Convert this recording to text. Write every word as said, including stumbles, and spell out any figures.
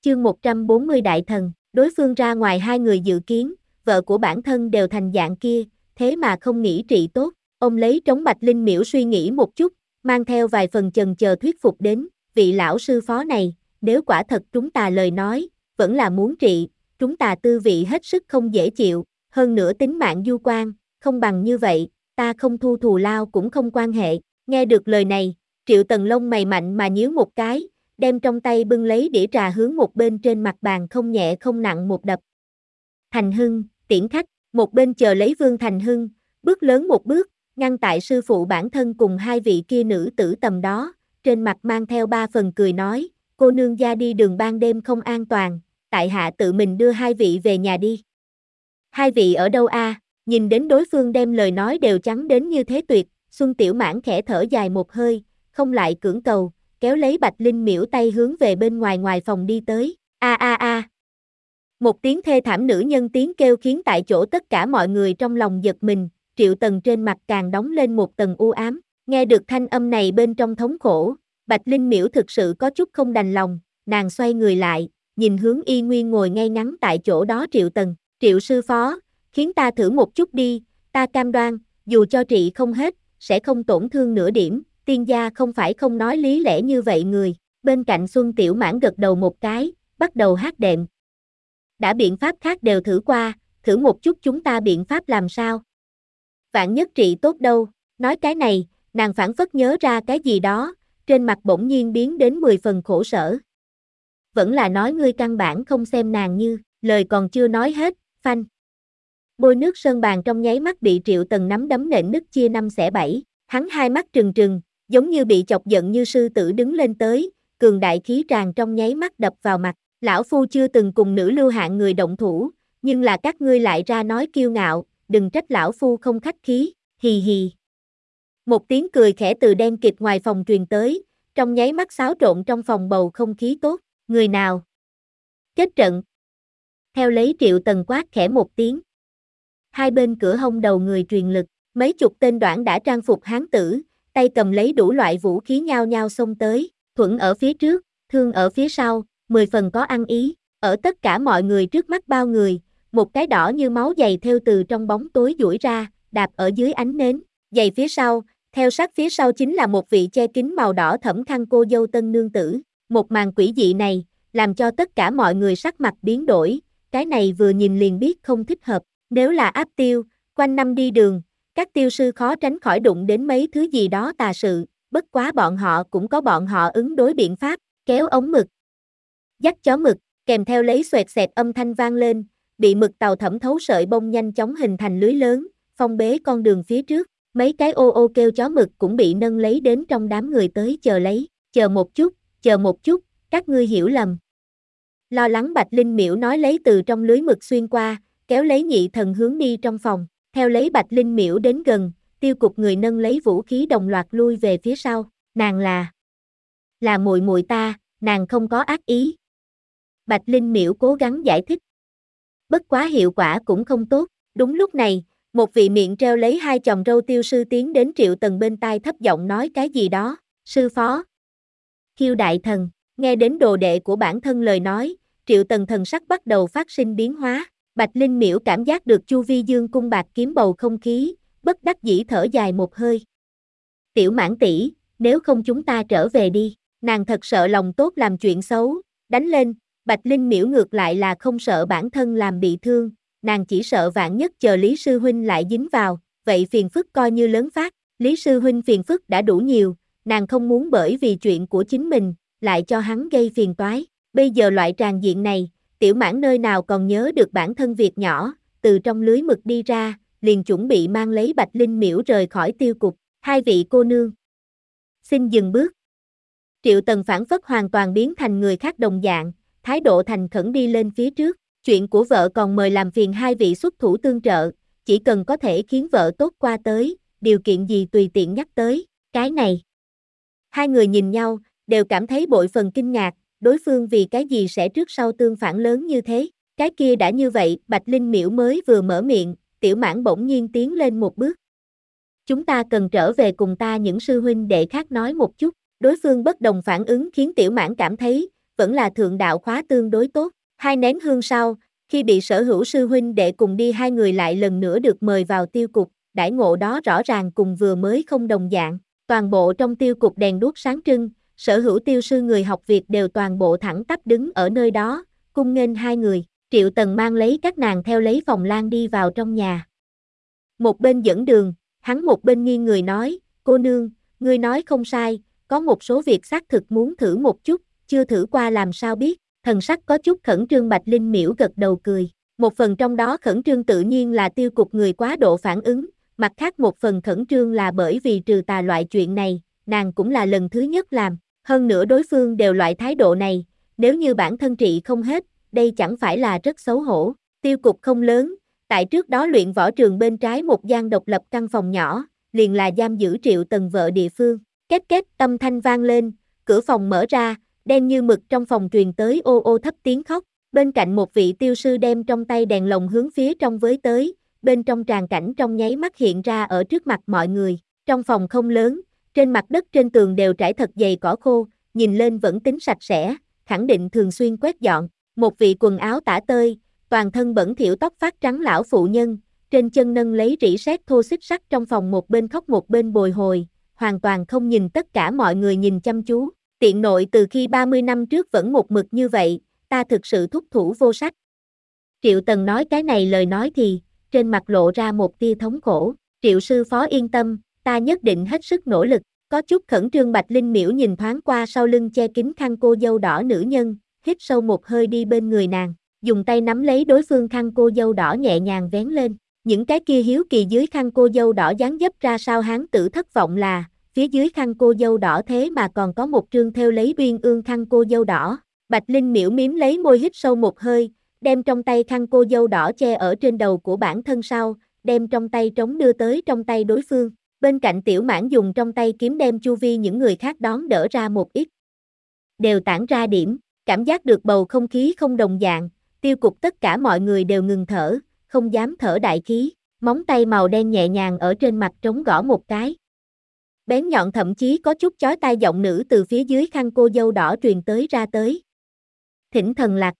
Chương một trăm bốn mươi Đại thần, đối phương ra ngoài hai người dự kiến, vợ của bản thân đều thành dạng kia, thế mà không nghĩ trị tốt. Ông lấy trống Bạch Linh Miễu suy nghĩ một chút, mang theo vài phần chần chờ thuyết phục đến, vị lão sư phó này, nếu quả thật chúng ta lời nói, vẫn là muốn trị, chúng ta tư vị hết sức không dễ chịu, hơn nữa tính mạng du quan, không bằng như vậy, ta không thu thù lao cũng không quan hệ. Nghe được lời này, Triệu Tần lông mày mạnh mà nhíu một cái, đem trong tay bưng lấy đĩa trà hướng một bên trên mặt bàn không nhẹ không nặng một đập. Thành Hưng, tiễn khách, một bên chờ lấy Vương Thành Hưng, bước lớn một bước, ngăn tại sư phụ bản thân cùng hai vị kia nữ tử tầm đó, trên mặt mang theo ba phần cười nói, cô nương gia đi đường ban đêm không an toàn, tại hạ tự mình đưa hai vị về nhà đi. Hai vị ở đâu a? À? Nhìn đến đối phương đem lời nói đều trắng đến như thế tuyệt, Xuân Tiểu Mãn khẽ thở dài một hơi, không lại cưỡng cầu, kéo lấy Bạch Linh Miễu tay hướng về bên ngoài ngoài phòng đi tới. A a a. Một tiếng thê thảm nữ nhân tiếng kêu khiến tại chỗ tất cả mọi người trong lòng giật mình, Triệu Tần trên mặt càng đóng lên một tầng u ám. Nghe được thanh âm này bên trong thống khổ, Bạch Linh Miễu thực sự có chút không đành lòng, nàng xoay người lại, nhìn hướng y nguyên ngồi ngay ngắn tại chỗ đó Triệu Tần. Triệu sư phó, khiến ta thử một chút đi, ta cam đoan, dù cho trị không hết, sẽ không tổn thương nửa điểm, tiên gia không phải không nói lý lẽ như vậy người. Bên cạnh Xuân Tiểu Mãn gật đầu một cái, bắt đầu hát đệm. Đã biện pháp khác đều thử qua, thử một chút chúng ta biện pháp làm sao? Vạn nhất trị tốt đâu, nói cái này, nàng phảng phất nhớ ra cái gì đó, trên mặt bỗng nhiên biến đến mười phần khổ sở. Vẫn là nói ngươi căn bản không xem nàng như, lời còn chưa nói hết, phanh. Bôi nước sơn bàn trong nháy mắt bị Triệu Tần nắm đấm nện nứt chia năm xẻ bảy, hắn hai mắt trừng trừng, giống như bị chọc giận như sư tử đứng lên tới, cường đại khí tràn trong nháy mắt đập vào mặt. Lão phu chưa từng cùng nữ lưu hạng người động thủ, nhưng là các ngươi lại ra nói kiêu ngạo, đừng trách lão phu không khách khí, hì hì. Một tiếng cười khẽ từ đen kịt ngoài phòng truyền tới, trong nháy mắt xáo trộn trong phòng bầu không khí tốt, người nào? Kết trận. Theo lấy Triệu Tần quát khẽ một tiếng. Hai bên cửa hông đầu người truyền lực, mấy chục tên đoản đã trang phục hán tử, tay cầm lấy đủ loại vũ khí nhao nhao xông tới, thuẫn ở phía trước, thương ở phía sau, mười phần có ăn ý, ở tất cả mọi người trước mắt bao người, một cái đỏ như máu giày theo từ trong bóng tối duỗi ra, đạp ở dưới ánh nến, giày phía sau, theo sát phía sau chính là một vị che kín màu đỏ thẫm khăn cô dâu tân nương tử, một màn quỷ dị này, làm cho tất cả mọi người sắc mặt biến đổi, cái này vừa nhìn liền biết không thích hợp, nếu là áp tiêu, quanh năm đi đường, các tiêu sư khó tránh khỏi đụng đến mấy thứ gì đó tà sự, bất quá bọn họ cũng có bọn họ ứng đối biện pháp, kéo ống mực. Dắt chó mực, kèm theo lấy xoẹt xẹt âm thanh vang lên, bị mực tàu thẩm thấu sợi bông nhanh chóng hình thành lưới lớn, phong bế con đường phía trước, mấy cái ô ô kêu chó mực cũng bị nâng lấy đến trong đám người tới chờ lấy, chờ một chút, chờ một chút, các ngươi hiểu lầm. Lo lắng Bạch Linh Miễu nói lấy từ trong lưới mực xuyên qua, kéo lấy nhị thần hướng đi trong phòng, theo lấy Bạch Linh Miễu đến gần, tiêu cục người nâng lấy vũ khí đồng loạt lui về phía sau, nàng là, là muội muội ta, nàng không có ác ý. Bạch Linh Miễu cố gắng giải thích. Bất quá hiệu quả cũng không tốt, đúng lúc này, một vị miệng treo lấy hai chòm râu tiêu sư tiến đến Triệu Tần bên tai thấp giọng nói cái gì đó, sư phó. Khiêu đại thần, nghe đến đồ đệ của bản thân lời nói, Triệu Tần thần sắc bắt đầu phát sinh biến hóa, Bạch Linh Miễu cảm giác được chu vi dương cung bạc kiếm bầu không khí, bất đắc dĩ thở dài một hơi. Tiểu Mãn tỷ, nếu không chúng ta trở về đi, nàng thật sợ lòng tốt làm chuyện xấu, đánh lên. Bạch Linh Miễu ngược lại là không sợ bản thân làm bị thương, nàng chỉ sợ vạn nhất chờ Lý Sư Huynh lại dính vào, vậy phiền phức coi như lớn phát, Lý Sư Huynh phiền phức đã đủ nhiều, nàng không muốn bởi vì chuyện của chính mình, lại cho hắn gây phiền toái, bây giờ loại tràng diện này, Tiểu Mãn nơi nào còn nhớ được bản thân việc nhỏ, từ trong lưới mực đi ra, liền chuẩn bị mang lấy Bạch Linh Miễu rời khỏi tiêu cục, hai vị cô nương. Xin dừng bước. Triệu Tần phản phất hoàn toàn biến thành người khác đồng dạng, thái độ thành khẩn đi lên phía trước, chuyện của vợ còn mời làm phiền hai vị xuất thủ tương trợ, chỉ cần có thể khiến vợ tốt qua tới, điều kiện gì tùy tiện nhắc tới, cái này. Hai người nhìn nhau, đều cảm thấy bội phần kinh ngạc, đối phương vì cái gì sẽ trước sau tương phản lớn như thế, cái kia đã như vậy, Bạch Linh Miễu mới vừa mở miệng, Tiểu Mãn bỗng nhiên tiến lên một bước. Chúng ta cần trở về cùng ta những sư huynh đệ khác nói một chút, đối phương bất đồng phản ứng khiến Tiểu Mãn cảm thấy, vẫn là thượng đạo khóa tương đối tốt. Hai nén hương sau, khi bị sở hữu sư huynh đệ cùng đi hai người lại lần nữa được mời vào tiêu cục, đãi ngộ đó rõ ràng cùng vừa mới không đồng dạng. Toàn bộ trong tiêu cục đèn đuốc sáng trưng, sở hữu tiêu sư người học việc đều toàn bộ thẳng tắp đứng ở nơi đó, cung nghênh hai người. Triệu Tần mang lấy các nàng theo lấy phòng lan đi vào trong nhà. Một bên dẫn đường, hắn một bên nghiêng người nói, cô nương, ngươi nói không sai, có một số việc xác thực muốn thử một chút, chưa thử qua làm sao biết. Thần sắc có chút khẩn trương Bạch Linh Miễu gật đầu cười. Một phần trong đó khẩn trương tự nhiên là tiêu cục người quá độ phản ứng, mặt khác một phần khẩn trương là bởi vì trừ tà loại chuyện này, nàng cũng là lần thứ nhất làm, hơn nữa đối phương đều loại thái độ này, nếu như bản thân trị không hết, đây chẳng phải là rất xấu hổ. Tiêu cục không lớn, tại trước đó luyện võ trường bên trái một gian độc lập căn phòng nhỏ, liền là giam giữ Triệu Tần vợ địa phương. Két két âm thanh vang lên, cửa phòng mở ra, đen như mực trong phòng truyền tới ô ô thấp tiếng khóc, bên cạnh một vị tiêu sư đem trong tay đèn lồng hướng phía trong với tới, bên trong tràng cảnh trong nháy mắt hiện ra ở trước mặt mọi người. Trong phòng không lớn, trên mặt đất trên tường đều trải thật dày cỏ khô, nhìn lên vẫn tính sạch sẽ, khẳng định thường xuyên quét dọn. Một vị quần áo tả tơi, toàn thân bẩn thỉu tóc phát trắng lão phụ nhân, trên chân nâng lấy rỉ sét thô xích sắt trong phòng một bên khóc một bên bồi hồi, hoàn toàn không nhìn tất cả mọi người nhìn chăm chú. Tiện nội từ khi ba mươi năm trước vẫn một mực như vậy, ta thực sự thúc thủ vô sách. Triệu Tần nói cái này lời nói thì, trên mặt lộ ra một tia thống khổ. Triệu sư phó yên tâm, ta nhất định hết sức nỗ lực. Có chút khẩn trương Bạch Linh Miễu nhìn thoáng qua sau lưng che kín khăn cô dâu đỏ nữ nhân, hít sâu một hơi đi bên người nàng, dùng tay nắm lấy đối phương khăn cô dâu đỏ nhẹ nhàng vén lên. Những cái kia hiếu kỳ dưới khăn cô dâu đỏ dáng dấp ra sao hán tử thất vọng là, phía dưới khăn cô dâu đỏ thế mà còn có một trương thêu lấy uyên ương khăn cô dâu đỏ. Bạch Linh Miễu miếm lấy môi hít sâu một hơi, đem trong tay khăn cô dâu đỏ che ở trên đầu của bản thân sau, đem trong tay trống đưa tới trong tay đối phương. Bên cạnh Tiểu Mãn dùng trong tay kiếm đem chu vi những người khác đón đỡ ra một ít. Đều tản ra điểm, cảm giác được bầu không khí không đồng dạng, tiêu cục tất cả mọi người đều ngừng thở, không dám thở đại khí, móng tay màu đen nhẹ nhàng ở trên mặt trống gõ một cái. Bén nhọn thậm chí có chút chói tai giọng nữ từ phía dưới khăn cô dâu đỏ truyền tới ra tới. Thỉnh thần lạc.